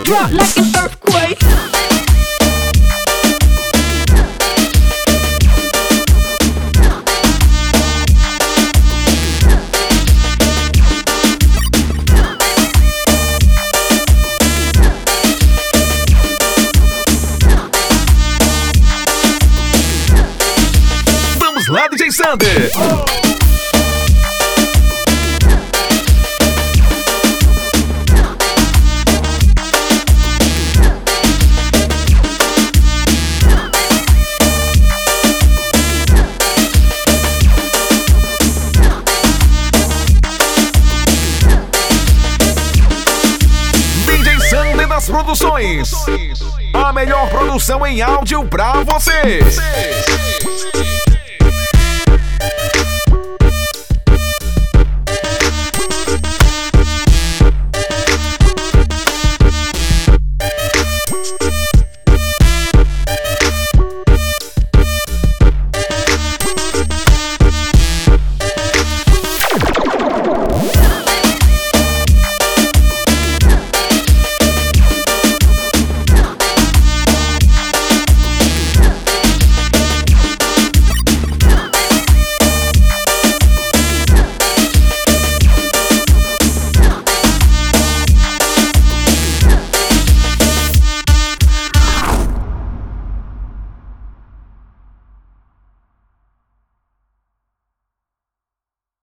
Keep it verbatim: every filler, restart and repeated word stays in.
drop like an earthquake. Vamos lá, D J Sander. Das Produções, a melhor produção em áudio pra vocês.